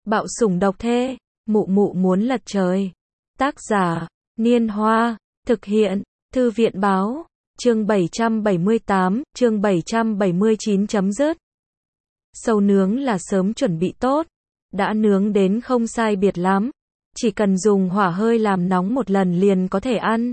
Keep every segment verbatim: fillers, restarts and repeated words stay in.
Bạo sủng độc thê, mụ mụ muốn lật trời. Tác giả, Niên Hoa, thực hiện, Thư viện Báo, chương bảy trăm bảy mươi tám, chương bảy trăm bảy mươi chín chấm dứt. Sâu nướng là sớm chuẩn bị tốt, đã nướng đến không sai biệt lắm, chỉ cần dùng hỏa hơi làm nóng một lần liền có thể ăn.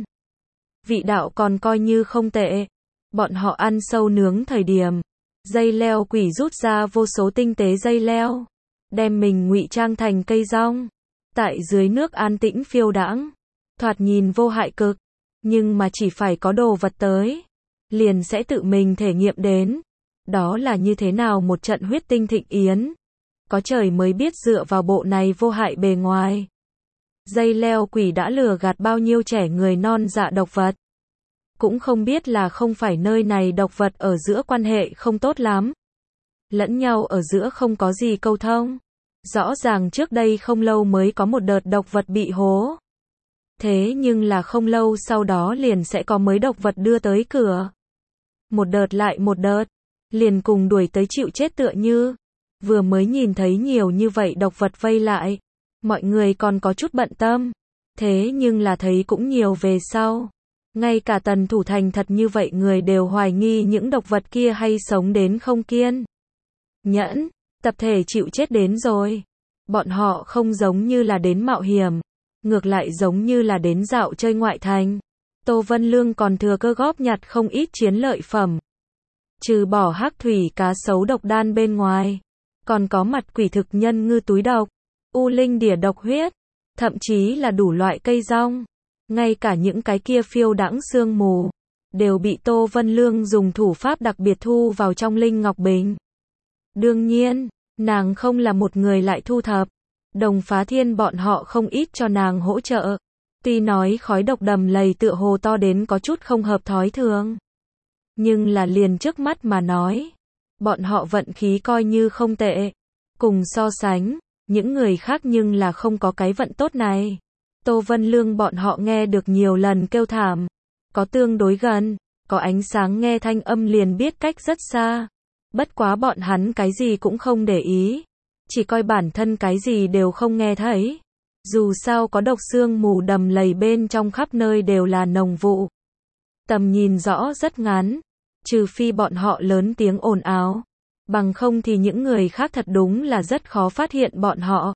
Vị đạo còn coi như không tệ. Bọn họ ăn sâu nướng thời điểm, dây leo quỷ rút ra vô số tinh tế dây leo, đem mình ngụy trang thành cây rong, tại dưới nước an tĩnh phiêu đãng, thoạt nhìn vô hại cực, nhưng mà chỉ phải có đồ vật tới, liền sẽ tự mình thể nghiệm đến, đó là như thế nào một trận huyết tinh thịnh yến. Có trời mới biết dựa vào bộ này vô hại bề ngoài, dây leo quỷ đã lừa gạt bao nhiêu trẻ người non dạ độc vật. Cũng không biết là không phải nơi này độc vật ở giữa quan hệ không tốt lắm. Lẫn nhau ở giữa không có gì câu thông. Rõ ràng trước đây không lâu mới có một đợt độc vật bị hố. Thế nhưng là không lâu sau đó liền sẽ có mới độc vật đưa tới cửa. Một đợt lại một đợt, liền cùng đuổi tới chịu chết tựa như. Vừa mới nhìn thấy nhiều như vậy độc vật vây lại, mọi người còn có chút bận tâm. Thế nhưng là thấy cũng nhiều về sau. Ngay cả Tần Thủ Thành thật như vậy người đều hoài nghi những độc vật kia hay sống đến không kiên nhẫn, tập thể chịu chết đến rồi. Bọn họ không giống như là đến mạo hiểm, ngược lại giống như là đến dạo chơi ngoại thành. Tô Vân Lương còn thừa cơ góp nhặt không ít chiến lợi phẩm. Trừ bỏ hắc thủy cá sấu độc đan bên ngoài, còn có mặt quỷ thực nhân ngư túi độc, u linh đỉa độc huyết, thậm chí là đủ loại cây rong. Ngay cả những cái kia phiêu đãng sương mù, đều bị Tô Vân Lương dùng thủ pháp đặc biệt thu vào trong linh ngọc bình. Đương nhiên, nàng không là một người lại thu thập. Đồng Phá Thiên bọn họ không ít cho nàng hỗ trợ. Tuy nói khói độc đầm lầy tựa hồ to đến có chút không hợp thói thường. Nhưng là liền trước mắt mà nói, bọn họ vận khí coi như không tệ. Cùng so sánh, những người khác nhưng là không có cái vận tốt này. Tô Vân Lương bọn họ nghe được nhiều lần kêu thảm, có tương đối gần, có ánh sáng nghe thanh âm liền biết cách rất xa. Bất quá bọn hắn cái gì cũng không để ý, chỉ coi bản thân cái gì đều không nghe thấy. Dù sao có độc sương mù đầm lầy bên trong khắp nơi đều là nồng vụ. Tầm nhìn rõ rất ngắn, trừ phi bọn họ lớn tiếng ồn ào, bằng không thì những người khác thật đúng là rất khó phát hiện bọn họ.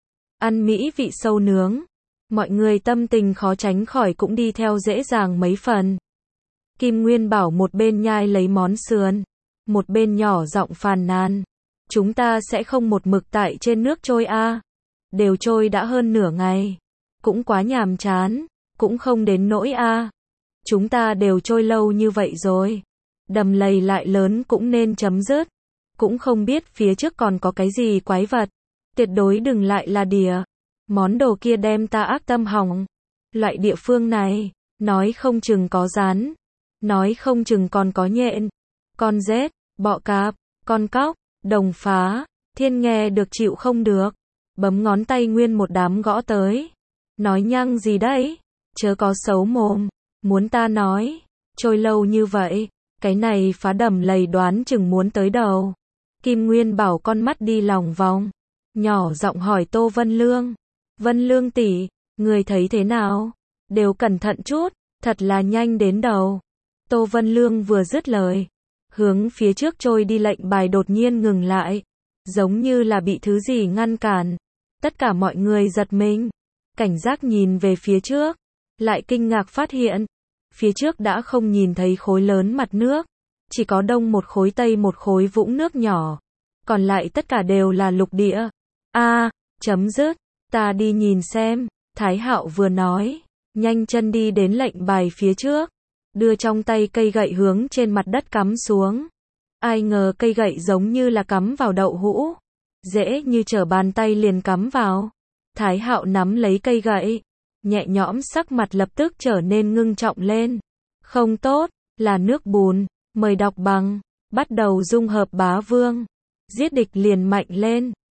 Ăn mỹ vị sâu nướng, mọi người tâm tình khó tránh khỏi cũng đi theo dễ dàng mấy phần. Kim Nguyên Bảo một bên nhai lấy món sườn, một bên nhỏ giọng phàn nàn. Chúng ta sẽ không một mực tại trên nước trôi a à. Đều trôi đã hơn nửa ngày. Cũng quá nhàm chán, cũng không đến nỗi a à. Chúng ta đều trôi lâu như vậy rồi. Đầm lầy lại lớn cũng nên chấm dứt. Cũng không biết phía trước còn có cái gì quái vật. Tuyệt đối đừng lại là đỉa. Món đồ kia đem ta ác tâm hỏng. Loại địa phương này, nói không chừng có rắn, nói không chừng còn có nhện, con rết, bọ cạp, con cóc. Đồng Phá Thiên nghe được chịu không được, bấm ngón tay nguyên một đám gõ tới. Nói nhăng gì đấy, chớ có xấu mồm, muốn ta nói, trôi lâu như vậy, cái này phá đầm lầy đoán chừng muốn tới đầu. Kim Nguyên Bảo con mắt đi lòng vòng, nhỏ giọng hỏi Tô Vân Lương. Vân Lương tỷ, người thấy thế nào? Đều cẩn thận chút, thật là nhanh đến đầu. Tô Vân Lương vừa dứt lời, hướng phía trước trôi đi lệnh bài đột nhiên ngừng lại, giống như là bị thứ gì ngăn cản. Tất cả mọi người giật mình, cảnh giác nhìn về phía trước, lại kinh ngạc phát hiện, phía trước đã không nhìn thấy khối lớn mặt nước, chỉ có đông một khối tây một khối vũng nước nhỏ, còn lại tất cả đều là lục địa. A, chấm dứt. Ta đi nhìn xem, Thái Hạo vừa nói, nhanh chân đi đến lệnh bài phía trước, đưa trong tay cây gậy hướng trên mặt đất cắm xuống. Ai ngờ cây gậy giống như là cắm vào đậu hũ, dễ như trở bàn tay liền cắm vào. Thái Hạo nắm lấy cây gậy, nhẹ nhõm, sắc mặt lập tức trở nên ngưng trọng lên. Không tốt, là nước bùn, mời đọc bằng, bắt đầu dung hợp bá vương. Giết địch liền mạnh lên.